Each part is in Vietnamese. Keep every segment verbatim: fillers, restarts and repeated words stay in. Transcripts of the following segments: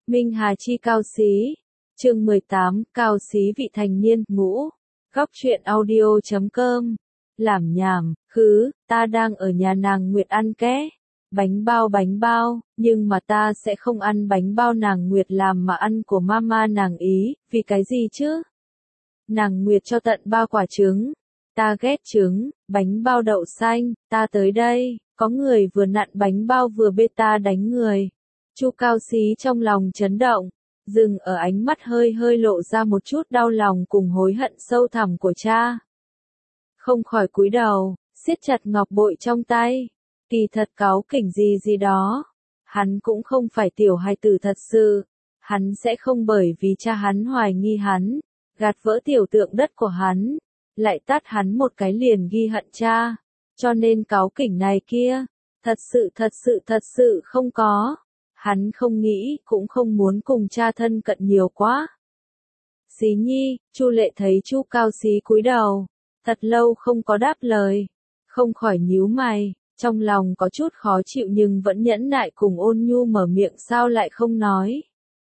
Minh Hà Chi Cao Xí, chương mười tám, Cao Xí vị thành niên, ngũ, góc truyện audio chấm com, làm nhảm, khứ, ta đang ở nhà nàng Nguyệt ăn ké, bánh bao bánh bao, nhưng mà ta sẽ không ăn bánh bao nàng Nguyệt làm mà ăn của mama nàng ý, vì cái gì chứ? Nàng Nguyệt cho tận ba quả trứng, ta ghét trứng, bánh bao đậu xanh, ta tới đây, có người vừa nặn bánh bao vừa bê ta đánh người. Chu Cao Xí trong lòng chấn động, dừng ở ánh mắt hơi hơi lộ ra một chút đau lòng cùng hối hận sâu thẳm của cha. Không khỏi cúi đầu, siết chặt ngọc bội trong tay, kỳ thật cáu kỉnh gì gì đó. Hắn cũng không phải tiểu hài tử thật sự, hắn sẽ không bởi vì cha hắn hoài nghi hắn, gạt vỡ tiểu tượng đất của hắn, lại tát hắn một cái liền ghi hận cha, cho nên cáu kỉnh này kia, thật sự thật sự thật sự không có. Hắn không nghĩ, cũng không muốn cùng cha thân cận nhiều quá. Xí nhi, Chu Lệ thấy Chu Cao Xí cúi đầu, thật lâu không có đáp lời, không khỏi nhíu mày, trong lòng có chút khó chịu nhưng vẫn nhẫn nại cùng ôn nhu mở miệng sao lại không nói.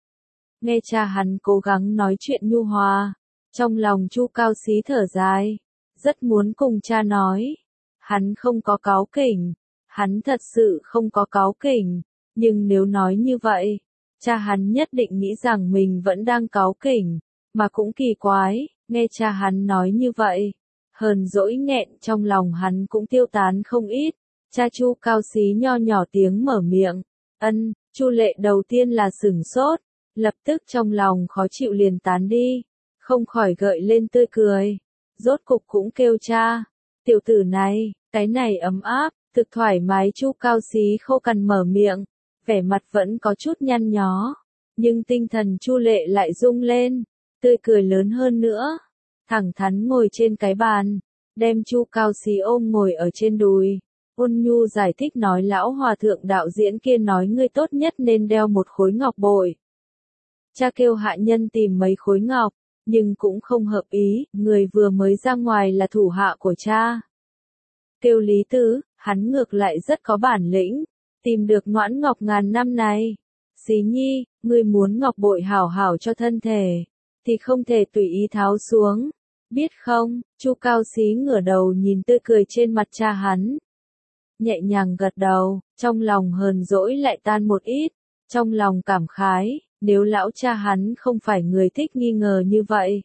Nghe cha hắn cố gắng nói chuyện nhu hòa, trong lòng Chu Cao Xí thở dài, rất muốn cùng cha nói. Hắn không có cáu kỉnh, hắn thật sự không có cáu kỉnh. Nhưng nếu nói như vậy, cha hắn nhất định nghĩ rằng mình vẫn đang cáu kỉnh, mà cũng kỳ quái, nghe cha hắn nói như vậy, hờn dỗi nghẹn trong lòng hắn cũng tiêu tán không ít. Cha Chu Cao Xí nho nhỏ tiếng mở miệng, ân, Chu Lệ đầu tiên là sửng sốt, lập tức trong lòng khó chịu liền tán đi, không khỏi gợi lên tươi cười, rốt cục cũng kêu cha, tiểu tử này, cái này ấm áp, thực thoải mái. Chu Cao Xí khô cằn mở miệng, vẻ mặt vẫn có chút nhăn nhó, nhưng tinh thần Chu Lệ lại rung lên, tươi cười lớn hơn nữa, thẳng thắn ngồi trên cái bàn, đem Chu Cao Xí ôm ngồi ở trên đùi, ôn nhu giải thích nói lão hòa thượng đạo diễn kia nói ngươi tốt nhất nên đeo một khối ngọc bội. Cha kêu hạ nhân tìm mấy khối ngọc, nhưng cũng không hợp ý, người vừa mới ra ngoài là thủ hạ của cha. Kêu Lý Tứ, hắn ngược lại rất có bản lĩnh. Tìm được noãn ngọc ngàn năm này. Xí nhi, ngươi muốn ngọc bội hảo hảo cho thân thể, thì không thể tùy ý tháo xuống, biết không? Chu Cao Xí ngửa đầu nhìn tươi cười trên mặt cha hắn, nhẹ nhàng gật đầu, trong lòng hờn dỗi lại tan một ít, trong lòng cảm khái, nếu lão cha hắn không phải người thích nghi ngờ như vậy,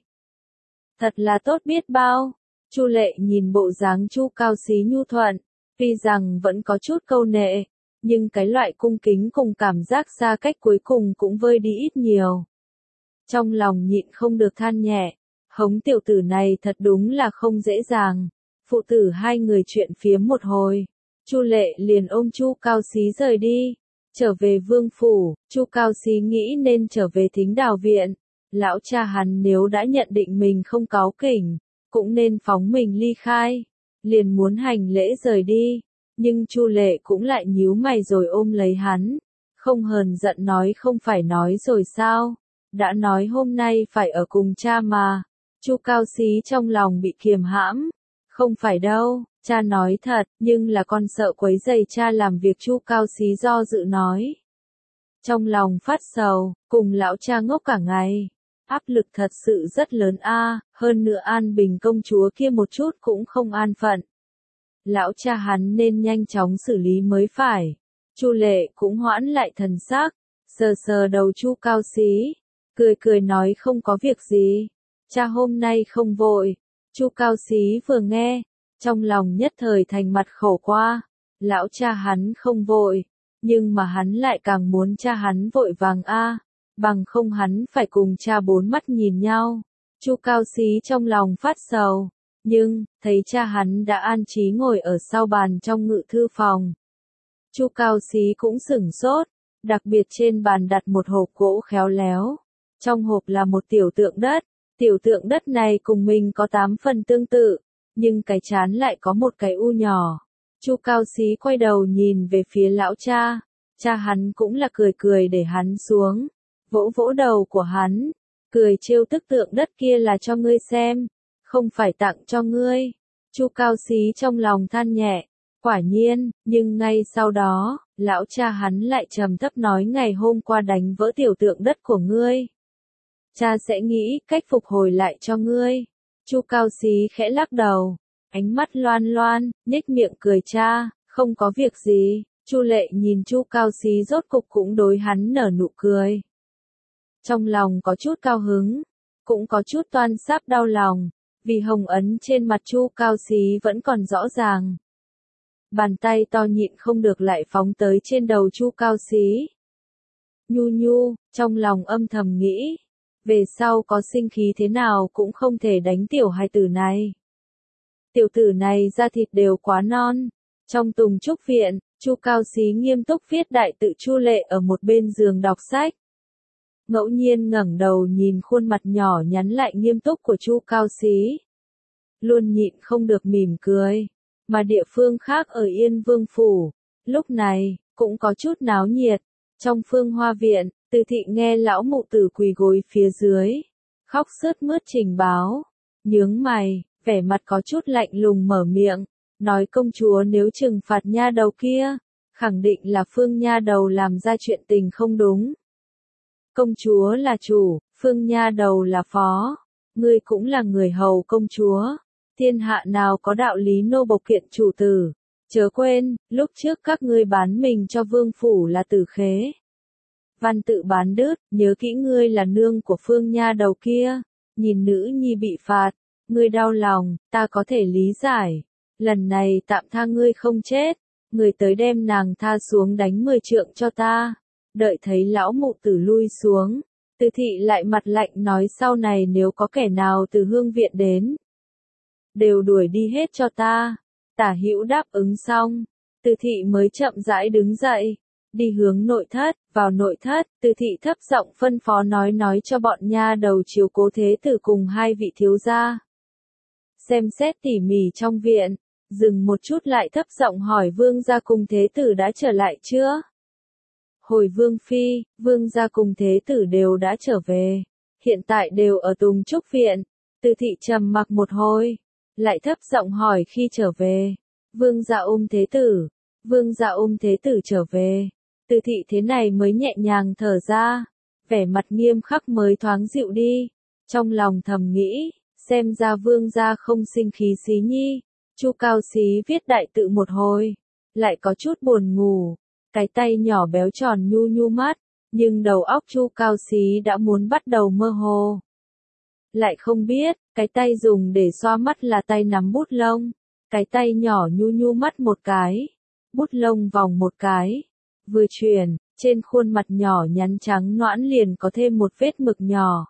thật là tốt biết bao. Chu Lệ nhìn bộ dáng Chu Cao Xí nhu thuận, tuy rằng vẫn có chút câu nệ, nhưng cái loại cung kính cùng cảm giác xa cách cuối cùng cũng vơi đi ít nhiều. Trong lòng nhịn không được than nhẹ, hống tiểu tử này thật đúng là không dễ dàng. Phụ tử hai người chuyện phiếm một hồi, Chu Lệ liền ôm Chu Cao Xí rời đi, trở về vương phủ. Chu Cao Xí nghĩ nên trở về Thính Đào viện, lão cha hắn nếu đã nhận định mình không cáu kỉnh, cũng nên phóng mình ly khai, liền muốn hành lễ rời đi. Nhưng Chu Lệ cũng lại nhíu mày rồi ôm lấy hắn, không hờn giận nói không phải nói rồi sao, đã nói hôm nay phải ở cùng cha mà. Chu Cao Xí trong lòng bị kiềm hãm, không phải đâu, cha nói thật, nhưng là con sợ quấy rầy cha làm việc. Chu Cao Xí do dự nói, trong lòng phát sầu, cùng lão cha ngốc cả ngày, áp lực thật sự rất lớn a, hơn nữa An Bình công chúa kia một chút cũng không an phận. Lão cha hắn nên nhanh chóng xử lý mới phải. Chu Lệ cũng hoãn lại thần sắc, sờ sờ đầu Chu Cao Xí, cười cười nói không có việc gì, cha hôm nay không vội. Chu Cao Xí vừa nghe, trong lòng nhất thời thành mặt khổ qua, lão cha hắn không vội, nhưng mà hắn lại càng muốn cha hắn vội vàng a, bằng không hắn phải cùng cha bốn mắt nhìn nhau. Chu Cao Xí trong lòng phát sầu. Nhưng, thấy cha hắn đã an trí ngồi ở sau bàn trong ngự thư phòng. Chu Cao Xí cũng sửng sốt, đặc biệt trên bàn đặt một hộp gỗ khéo léo. Trong hộp là một tiểu tượng đất, tiểu tượng đất này cùng mình có tám phần tương tự, nhưng cái trán lại có một cái u nhỏ. Chu Cao Xí quay đầu nhìn về phía lão cha, cha hắn cũng là cười cười để hắn xuống, vỗ vỗ đầu của hắn, cười trêu tức tượng đất kia là cho ngươi xem, không phải tặng cho ngươi. Chu Cao Xí trong lòng than nhẹ, quả nhiên, nhưng ngay sau đó, Lão cha hắn lại trầm thấp nói ngày hôm qua đánh vỡ tiểu tượng đất của ngươi. Cha sẽ nghĩ cách phục hồi lại cho ngươi. Chu Cao Xí khẽ lắc đầu, ánh mắt loan loan, nhếch miệng cười cha, không có việc gì. Chu Lệ nhìn Chu Cao Xí rốt cục cũng đối hắn nở nụ cười. Trong lòng có chút cao hứng, cũng có chút toan sáp đau lòng, vì hồng ấn trên mặt Chu Cao Xí vẫn còn rõ ràng. Bàn tay to nhịn không được lại phóng tới trên đầu Chu Cao Xí. Nhu nhu, trong lòng âm thầm nghĩ, về sau có sinh khí thế nào cũng không thể đánh tiểu hài tử này. Tiểu tử này da thịt đều quá non. Trong tùng trúc viện, Chu Cao Xí nghiêm túc viết đại tự Chu Lệ ở một bên giường đọc sách. Ngẫu nhiên ngẩng đầu nhìn khuôn mặt nhỏ nhắn lại nghiêm túc của Chu Cao Xí. Luôn nhịn không được mỉm cười. Mà địa phương khác ở Yên Vương Phủ, lúc này, cũng có chút náo nhiệt. Trong Phương Hoa Viện, Từ Thị nghe lão mụ tử quỳ gối phía dưới, khóc sướt mướt trình báo, nhướng mày, vẻ mặt có chút lạnh lùng mở miệng, nói công chúa nếu trừng phạt nha đầu kia, khẳng định là Phương nha đầu làm ra chuyện tình không đúng. Công chúa là chủ, Phương nha đầu là phó, ngươi cũng là người hầu công chúa. Thiên hạ nào có đạo lý nô bộc kiện chủ tử. Chớ quên, lúc trước các ngươi bán mình cho vương phủ là tử khế. Văn tự bán đứt, nhớ kỹ ngươi là nương của Phương nha đầu kia. Nhìn nữ nhi bị phạt, ngươi đau lòng, ta có thể lý giải. Lần này tạm tha ngươi không chết, ngươi tới đem nàng tha xuống đánh mười trượng cho ta. Đợi thấy lão mụ tử lui xuống, Từ Thị lại mặt lạnh nói sau này nếu có kẻ nào từ hương viện đến, đều đuổi đi hết cho ta. Tả Hữu đáp ứng xong, Từ Thị mới chậm rãi đứng dậy, đi hướng nội thất. Vào nội thất, Từ Thị thấp giọng phân phó nói nói cho bọn nha đầu chiếu cố thế tử cùng hai vị thiếu gia. Xem xét tỉ mỉ trong viện, dừng một chút lại thấp giọng hỏi vương gia cùng thế tử đã trở lại chưa? Hồi vương phi, vương gia cùng thế tử đều đã trở về, hiện tại đều ở Tùng Trúc viện. Từ Thị trầm mặc một hồi, lại thấp giọng hỏi khi trở về. Vương gia ôm thế tử, vương gia ôm thế tử trở về. Từ Thị thế này mới nhẹ nhàng thở ra, vẻ mặt nghiêm khắc mới thoáng dịu đi. Trong lòng thầm nghĩ, xem ra vương gia không sinh khí Xí nhi. Chu Cao Xí viết đại tự một hồi, lại có chút buồn ngủ, cái tay nhỏ béo tròn nhu nhu mắt, nhưng đầu óc Chu Cao Xí đã muốn bắt đầu mơ hồ. Lại không biết, cái tay dùng để xoa mắt là tay nắm bút lông, cái tay nhỏ nhu nhu mắt một cái, bút lông vòng một cái, vừa chuyển, trên khuôn mặt nhỏ nhắn trắng nõn liền có thêm một vết mực nhỏ.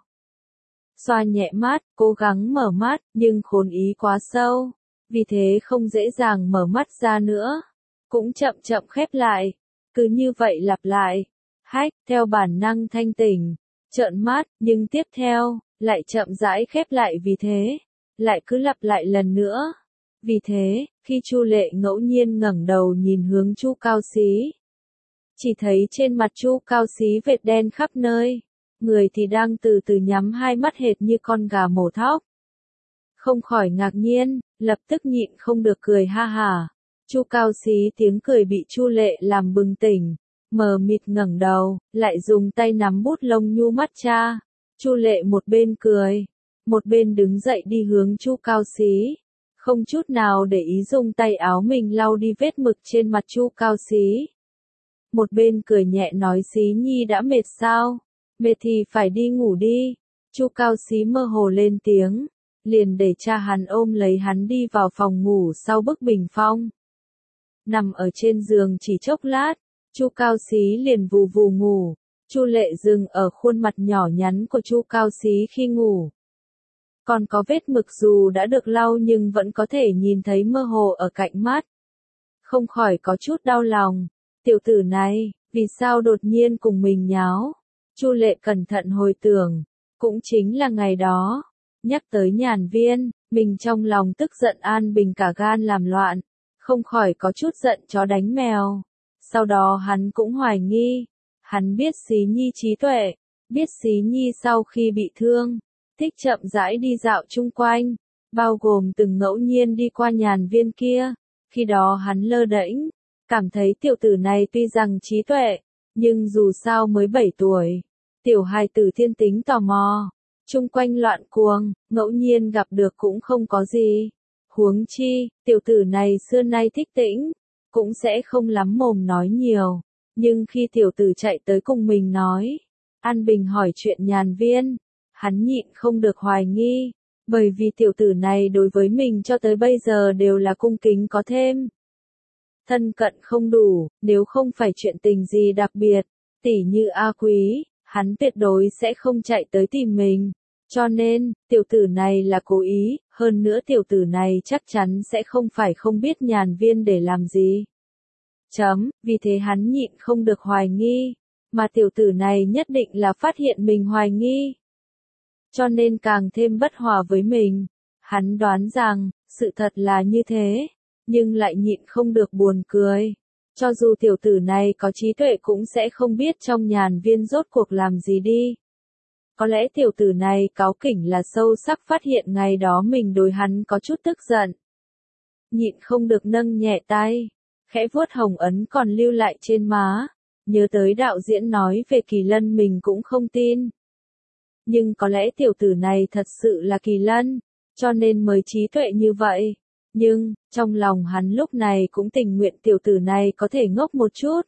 Xoa nhẹ mắt, cố gắng mở mắt, nhưng khốn ý quá sâu, vì thế không dễ dàng mở mắt ra nữa, cũng chậm chậm khép lại, cứ như vậy lặp lại. Hách, theo bản năng thanh tỉnh, trợn mắt, nhưng tiếp theo, lại chậm rãi khép lại vì thế, lại cứ lặp lại lần nữa. Vì thế, khi Chu Lệ ngẫu nhiên ngẩng đầu nhìn hướng Chu Cao Xí, chỉ thấy trên mặt Chu Cao Xí vệt đen khắp nơi, người thì đang từ từ nhắm hai mắt hệt như con gà mổ thóc. Không khỏi ngạc nhiên, lập tức nhịn không được cười ha hả. Chu Cao Xí tiếng cười bị Chu Lệ làm bừng tỉnh, mờ mịt ngẩng đầu, lại dùng tay nắm bút lông nhu mắt cha. Chu Lệ một bên cười, một bên đứng dậy đi hướng Chu Cao Xí, không chút nào để ý dùng tay áo mình lau đi vết mực trên mặt Chu Cao Xí. Một bên cười nhẹ nói Xí nhi đã mệt sao? Mệt thì phải đi ngủ đi. Chu Cao Xí mơ hồ lên tiếng, liền để cha hắn ôm lấy hắn đi vào phòng ngủ sau bức bình phong. Nằm ở trên giường chỉ chốc lát, Chu Cao Xí liền vù vù ngủ. Chu Lệ dừng ở khuôn mặt nhỏ nhắn của Chu Cao Xí khi ngủ. Còn có vết mực dù đã được lau nhưng vẫn có thể nhìn thấy mơ hồ ở cạnh mắt. Không khỏi có chút đau lòng. Tiểu tử này, vì sao đột nhiên cùng mình nháo? Chu Lệ cẩn thận hồi tưởng, cũng chính là ngày đó. Nhắc tới Nhàn Viên, mình trong lòng tức giận an bình cả gan làm loạn, không khỏi có chút giận chó đánh mèo. Sau đó hắn cũng hoài nghi, hắn biết Xí nhi trí tuệ, biết Xí nhi sau khi bị thương, thích chậm rãi đi dạo chung quanh, bao gồm từng ngẫu nhiên đi qua Nhàn Viên kia, khi đó hắn lơ đễnh, cảm thấy tiểu tử này tuy rằng trí tuệ, nhưng dù sao mới bảy tuổi. Tiểu hài tử thiên tính tò mò, chung quanh loạn cuồng, ngẫu nhiên gặp được cũng không có gì. Huống chi, tiểu tử này xưa nay thích tĩnh, cũng sẽ không lắm mồm nói nhiều. Nhưng khi tiểu tử chạy tới cùng mình nói, An Bình hỏi chuyện Nhàn Viên, hắn nhịn không được hoài nghi, bởi vì tiểu tử này đối với mình cho tới bây giờ đều là cung kính có thêm. Thân cận không đủ, nếu không phải chuyện tình gì đặc biệt, tỉ như A Quý, hắn tuyệt đối sẽ không chạy tới tìm mình. Cho nên, tiểu tử này là cố ý, hơn nữa tiểu tử này chắc chắn sẽ không phải không biết Nhàn Viên để làm gì. Chấm, vì thế hắn nhịn không được hoài nghi, mà tiểu tử này nhất định là phát hiện mình hoài nghi. Cho nên càng thêm bất hòa với mình. Hắn đoán rằng, sự thật là như thế, nhưng lại nhịn không được buồn cười. Cho dù tiểu tử này có trí tuệ cũng sẽ không biết trong Nhàn Viên rốt cuộc làm gì đi. Có lẽ tiểu tử này cáu kỉnh là sâu sắc phát hiện ngày đó mình đối hắn có chút tức giận. Nhịn không được nâng nhẹ tay, khẽ vuốt hồng ấn còn lưu lại trên má, nhớ tới đạo diễn nói về Kỳ Lân mình cũng không tin. Nhưng có lẽ tiểu tử này thật sự là Kỳ Lân, cho nên mới trí tuệ như vậy. Nhưng, trong lòng hắn lúc này cũng tình nguyện tiểu tử này có thể ngốc một chút.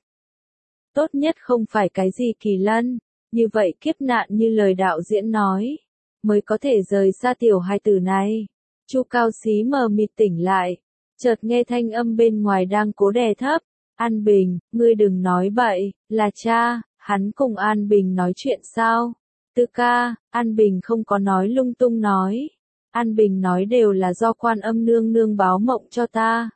Tốt nhất không phải cái gì Kỳ Lân, như vậy kiếp nạn như lời đạo diễn nói, mới có thể rời xa tiểu hai tử này. Chu Cao Xí mờ mịt tỉnh lại, chợt nghe thanh âm bên ngoài đang cố đè thấp. An Bình, ngươi đừng nói bậy, là cha, hắn cùng An Bình nói chuyện sao? Tư ca, An Bình không có nói lung tung nói. An Bình nói đều là do Quan Âm nương nương báo mộng cho ta.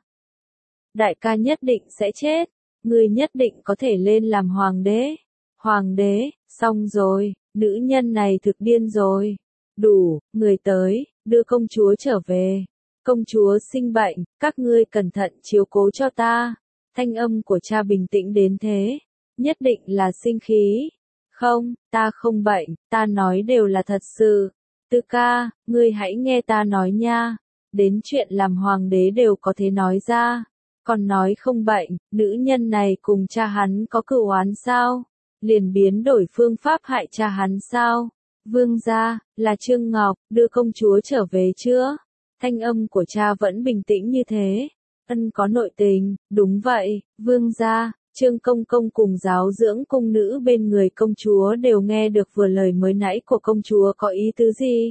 Đại ca nhất định sẽ chết, ngươi nhất định có thể lên làm hoàng đế. Hoàng đế, xong rồi, nữ nhân này thực điên rồi. Đủ, người tới, đưa công chúa trở về. Công chúa sinh bệnh, các ngươi cẩn thận chiếu cố cho ta. Thanh âm của cha bình tĩnh đến thế, nhất định là sinh khí. Không, ta không bệnh, ta nói đều là thật sự. Tư ca, ngươi hãy nghe ta nói nha. Đến chuyện làm hoàng đế đều có thể nói ra. Còn nói không bệnh, nữ nhân này cùng cha hắn có cựu oán sao? Liền biến đổi phương pháp hại cha hắn sao? Vương gia, là Trương Ngọc, đưa công chúa trở về chưa? Thanh âm của cha vẫn bình tĩnh như thế. Ân có nội tình, đúng vậy, vương gia, Trương Công Công cùng giáo dưỡng cung nữ bên người công chúa đều nghe được vừa lời mới nãy của công chúa có ý tứ gì.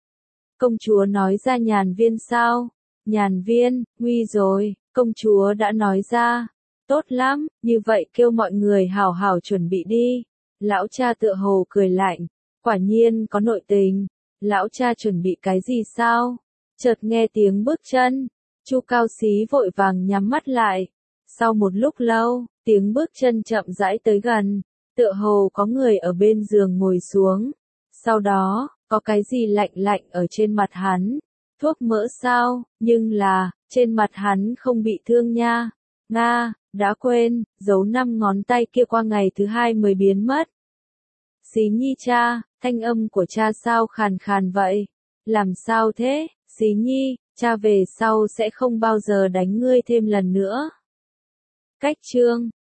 Công chúa nói ra Nhàn Viên sao? Nhàn Viên, nguy rồi, công chúa đã nói ra. Tốt lắm, như vậy kêu mọi người hào hào chuẩn bị đi. Lão cha tựa hồ cười lạnh, quả nhiên có nội tình. Lão cha chuẩn bị cái gì sao? Chợt nghe tiếng bước chân. Chu Cao Xí vội vàng nhắm mắt lại. Sau một lúc lâu, tiếng bước chân chậm rãi tới gần, tựa hồ có người ở bên giường ngồi xuống. Sau đó, có cái gì lạnh lạnh ở trên mặt hắn. Thuốc mỡ sao, nhưng là, trên mặt hắn không bị thương nha. Nga, đã quên, giấu năm ngón tay kia qua ngày thứ hai mới biến mất. Xí Nhi cha, thanh âm của cha sao khàn khàn vậy? Làm sao thế, Xí Nhi? Cha về sau sẽ không bao giờ đánh ngươi thêm lần nữa. Cách chương